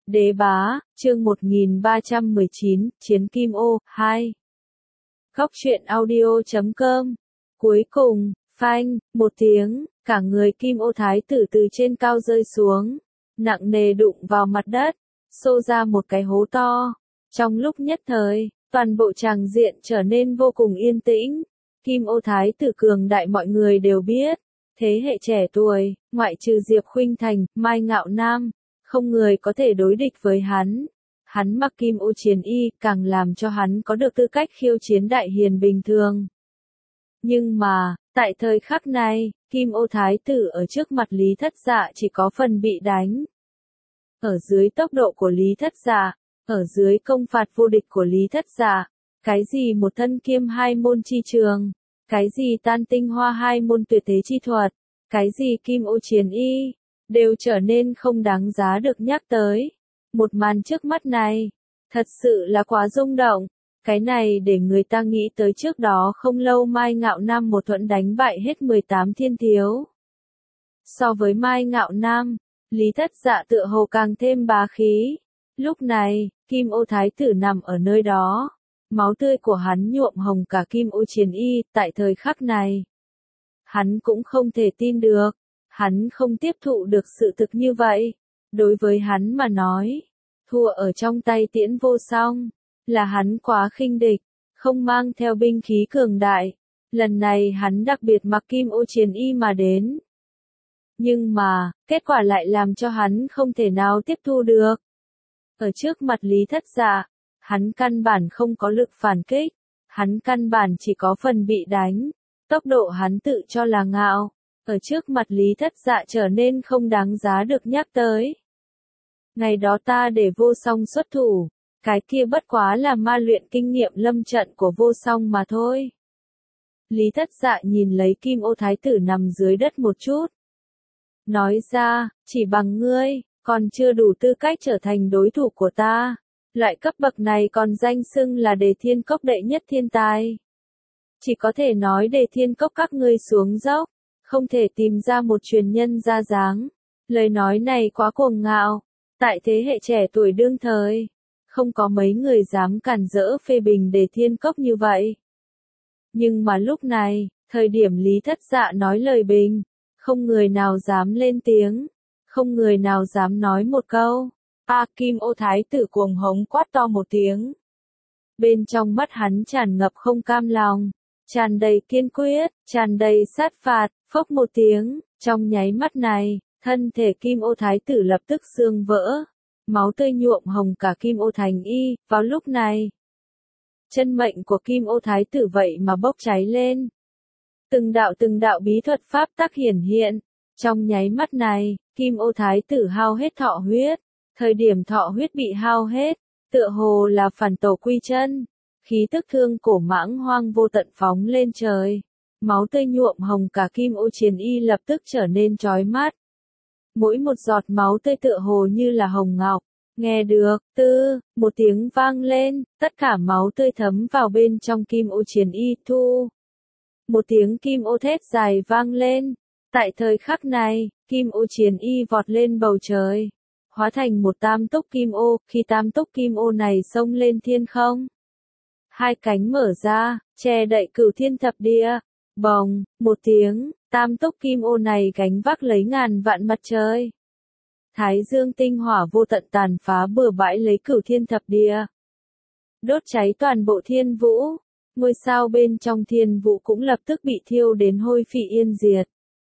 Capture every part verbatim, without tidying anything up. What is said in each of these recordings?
Đế bá, chương một nghìn ba trăm mười chín, Chiến Kim Ô, hai. Góc truyện audio chấm com. Cuối cùng, phanh, một tiếng, cả người Kim Ô Thái tử từ trên cao rơi xuống, nặng nề đụng vào mặt đất, xô ra một cái hố to. Trong lúc nhất thời, toàn bộ tràng diện trở nên vô cùng yên tĩnh. Kim Ô Thái tử cường đại mọi người đều biết, thế hệ trẻ tuổi, ngoại trừ Diệp Khuynh Thành, Mai Ngạo Nam, không người có thể đối địch với hắn. Hắn mặc Kim Ô chiến y, càng làm cho hắn có được tư cách khiêu chiến đại hiền bình thường. Nhưng mà, tại thời khắc này, Kim Ô Thái tử ở trước mặt Lý Thất Dạ chỉ có phần bị đánh. Ở dưới tốc độ của Lý Thất Dạ, ở dưới công phạt vô địch của Lý Thất Dạ, cái gì một thân kiêm hai môn chi trường, cái gì tan tinh hoa hai môn tuyệt thế chi thuật, cái gì Kim Ô chiến y, đều trở nên không đáng giá được nhắc tới. Một màn trước mắt này, thật sự là quá rung động. Cái này để người ta nghĩ tới trước đó không lâu Mai Ngạo Nam một thuẫn đánh bại hết mười tám thiên thiếu. So với Mai Ngạo Nam, Lý Thất Dạ tựa hồ càng thêm bá khí. Lúc này, Kim Ô Thái tử nằm ở nơi đó. Máu tươi của hắn nhuộm hồng cả Kim Ô chiến y tại thời khắc này. Hắn cũng không thể tin được. Hắn không tiếp thụ được sự thực như vậy. Đối với hắn mà nói, thua ở trong tay Tiễn Vô Song, là hắn quá khinh địch, không mang theo binh khí cường đại. Lần này hắn đặc biệt mặc Kim Ô chiến y mà đến. Nhưng mà, kết quả lại làm cho hắn không thể nào tiếp thu được. Ở trước mặt Lý Thất Dạ, hắn căn bản không có lực phản kích, hắn căn bản chỉ có phần bị đánh. Tốc độ hắn tự cho là ngạo, ở trước mặt Lý Thất Dạ trở nên không đáng giá được nhắc tới. Ngày đó ta để Vô Song xuất thủ, cái kia bất quá là ma luyện kinh nghiệm lâm trận của Vô Song mà thôi. Lý Thất Dạ nhìn lấy Kim Ô Thái tử nằm dưới đất một chút. Nói ra, chỉ bằng ngươi, còn chưa đủ tư cách trở thành đối thủ của ta. Loại cấp bậc này còn danh xưng là Đề Thiên Cốc đệ nhất thiên tài. Chỉ có thể nói Đề Thiên Cốc các ngươi xuống dốc, không thể tìm ra một truyền nhân ra dáng. Lời nói này quá cuồng ngạo. Tại thế hệ trẻ tuổi đương thời, không có mấy người dám cản rỡ phê bình Đề Thiên Cốc như vậy. Nhưng mà lúc này, thời điểm Lý Thất Dạ nói lời bình, không người nào dám lên tiếng, không người nào dám nói một câu. A Kim Ô Thái tử cuồng hống quát to một tiếng. Bên trong mắt hắn tràn ngập không cam lòng, tràn đầy kiên quyết, tràn đầy sát phạt, phốc một tiếng, trong nháy mắt này, thân thể Kim Ô Thái tử lập tức xương vỡ, máu tươi nhuộm hồng cả Kim Ô thành y. Vào lúc này, chân mệnh của Kim Ô Thái tử vậy mà bốc cháy lên. Từng đạo từng đạo bí thuật pháp tắc hiển hiện. Trong nháy mắt này, Kim Ô Thái tử hao hết thọ huyết. Thời điểm thọ huyết bị hao hết, tựa hồ là phản tổ quy chân. Khí tức thương cổ mãng hoang vô tận phóng lên trời. Máu tươi nhuộm hồng cả Kim Ô chiến y lập tức trở nên chói mắt. Mỗi một giọt máu tươi tựa hồ như là hồng ngọc. Nghe được, tư, một tiếng vang lên, tất cả máu tươi thấm vào bên trong Kim Ô chiến y. Thu. Một tiếng Kim Ô thét dài vang lên. Tại thời khắc này, Kim Ô chiến y vọt lên bầu trời, hóa thành một tam túc Kim Ô. Khi tam túc Kim Ô này xông lên thiên không, hai cánh mở ra, che đậy cửu thiên thập địa. Bồng, một tiếng, tam túc Kim Ô này gánh vác lấy ngàn vạn mặt trời. Thái dương tinh hỏa vô tận tàn phá bừa bãi lấy cửu thiên thập địa. Đốt cháy toàn bộ thiên vũ. Ngôi sao bên trong thiên vũ cũng lập tức bị thiêu đến hôi phi yên diệt.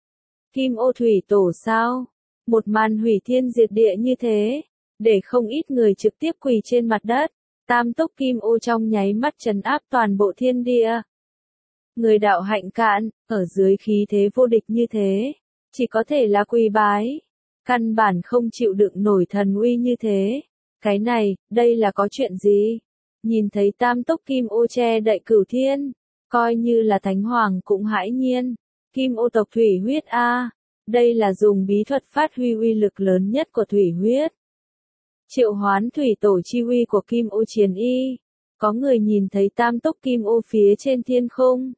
Kim Ô thủy tổ sao? Một màn hủy thiên diệt địa như thế, để không ít người trực tiếp quỳ trên mặt đất. Tam túc Kim Ô trong nháy mắt trấn áp toàn bộ thiên địa. Người đạo hạnh cạn, ở dưới khí thế vô địch như thế, chỉ có thể là quỳ bái. Căn bản không chịu đựng nổi thần uy như thế. Cái này, đây là có chuyện gì? Nhìn thấy tam túc Kim Ô che đậy cửu thiên, coi như là Thánh Hoàng cũng hãi nhiên. Kim Ô tộc thủy huyết a, đây là dùng bí thuật phát huy uy lực lớn nhất của thủy huyết. Triệu hoán thủy tổ chi uy của Kim Ô chiến y. Có người nhìn thấy tam túc Kim Ô phía trên thiên khung,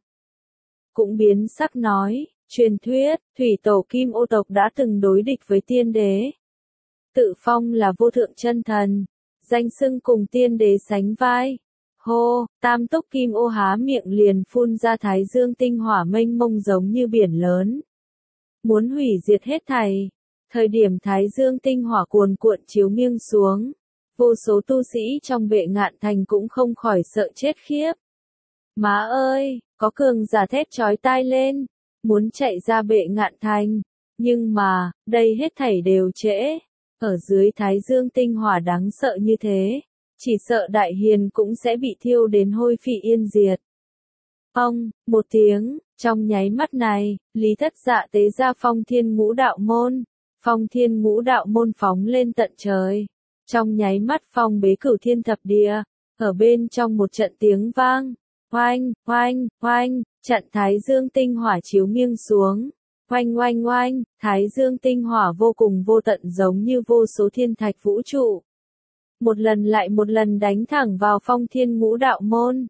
cũng biến sắc nói, truyền thuyết, thủy tổ Kim Ô tộc đã từng đối địch với tiên đế. tự phong là vô thượng chân thần, danh xưng cùng tiên đế sánh vai. Hô, Tam Túc Kim Ô há miệng liền phun ra thái dương tinh hỏa mênh mông giống như biển lớn. Muốn hủy diệt hết thảy. Thời điểm thái dương tinh hỏa cuồn cuộn chiếu nghiêng xuống, vô số tu sĩ trong Bệ Ngạn Thành cũng không khỏi sợ chết khiếp. Má ơi, có cường giả thét chói tai lên, muốn chạy ra Bệ Ngạn Thành, nhưng mà, đây hết thảy đều trễ. Ở dưới thái dương tinh hỏa đáng sợ như thế, chỉ sợ Đại Hiền cũng sẽ bị thiêu đến hôi phi yên diệt. Ông, một tiếng, trong nháy mắt này, Lý Thất Dạ tế ra Phong Thiên Ngũ Đạo Môn. Phong Thiên Ngũ Đạo Môn phóng lên tận trời. Trong nháy mắt phong bế cửu thiên thập địa, ở bên trong một trận tiếng vang, oanh, oanh, oanh, trận thái dương tinh hỏa chiếu nghiêng xuống. Oanh oanh oanh, thái dương tinh hỏa vô cùng vô tận giống như vô số thiên thạch vũ trụ. Một lần lại một lần đánh thẳng vào Phong Thiên Ngũ Đạo Môn.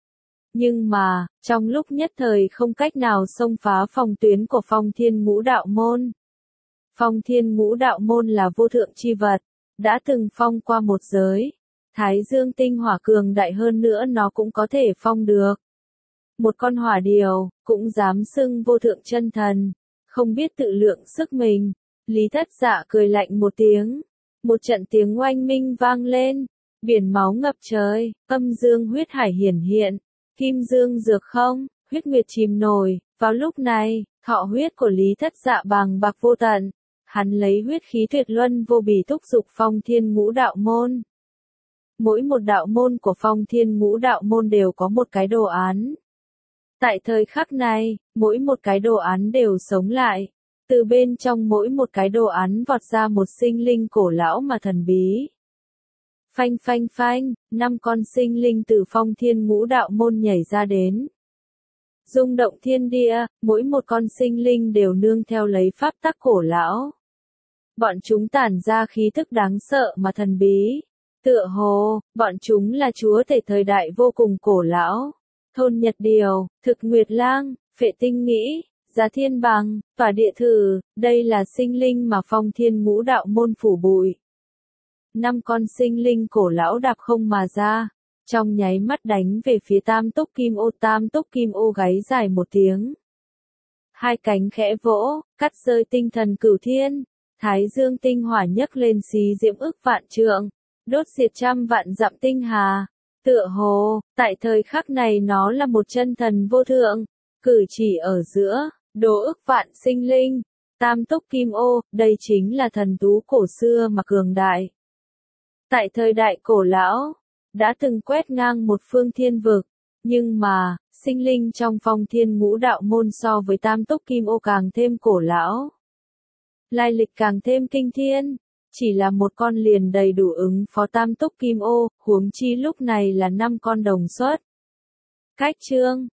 Nhưng mà, trong lúc nhất thời không cách nào xông phá phòng tuyến của Phong Thiên Ngũ Đạo Môn. Phong Thiên Ngũ Đạo Môn là vô thượng chi vật, đã từng phong qua một giới. Thái dương tinh hỏa cường đại hơn nữa nó cũng có thể phong được. Một con hỏa điều, cũng dám xưng vô thượng chân thần, không biết tự lượng sức mình. Lý Thất Dạ cười lạnh một tiếng. Một trận tiếng oanh minh vang lên, biển máu ngập trời, âm dương huyết hải hiển hiện, kim dương dược không, huyết nguyệt chìm nổi. Vào lúc này, thọ huyết của Lý Thất Dạ bàng bạc vô tận, hắn lấy huyết khí tuyệt luân vô bì thúc dục Phong Thiên Ngũ Đạo Môn. Mỗi một đạo môn của Phong Thiên Ngũ Đạo Môn đều có một cái đồ án. Tại thời khắc này, mỗi một cái đồ án đều sống lại. Từ bên trong mỗi một cái đồ án vọt ra một sinh linh cổ lão mà thần bí. Phanh phanh phanh, năm con sinh linh từ Phong Thiên Ngũ Đạo Môn nhảy ra đến. Rung động thiên địa, mỗi một con sinh linh đều nương theo lấy pháp tắc cổ lão. Bọn chúng tản ra khí thức đáng sợ mà thần bí. Tựa hồ, bọn chúng là chúa tể thời đại vô cùng cổ lão. Thôn Nhật Điều, Thực Nguyệt Lang, Phệ Tinh Nghĩ, Giá Thiên Bằng, Tỏa Địa Thử, đây là sinh linh mà Phong Thiên Ngũ Đạo Môn phủ bụi. Năm con sinh linh cổ lão đạp không mà ra, trong nháy mắt đánh về phía Tam Túc Kim Ô. Tam Túc Kim Ô gáy dài một tiếng. Hai cánh khẽ vỗ, cắt rơi tinh thần cửu thiên, thái dương tinh hỏa nhấc lên xí diễm ức vạn trượng, đốt diệt trăm vạn dặm tinh hà. Tựa hồ, tại thời khắc này nó là một chân thần vô thượng, cử chỉ ở giữa, đố ức vạn sinh linh. Tam Túc Kim Ô, đây chính là thần thú cổ xưa mà cường đại. Tại thời đại cổ lão, đã từng quét ngang một phương thiên vực, nhưng mà, sinh linh trong Phong Thiên Ngũ Đạo Môn so với Tam Túc Kim Ô càng thêm cổ lão. Lai lịch càng thêm kinh thiên, chỉ là một con liền đầy đủ ứng phó Tam Túc Kim Ô, huống chi lúc này là năm con đồng xuất. Cách chương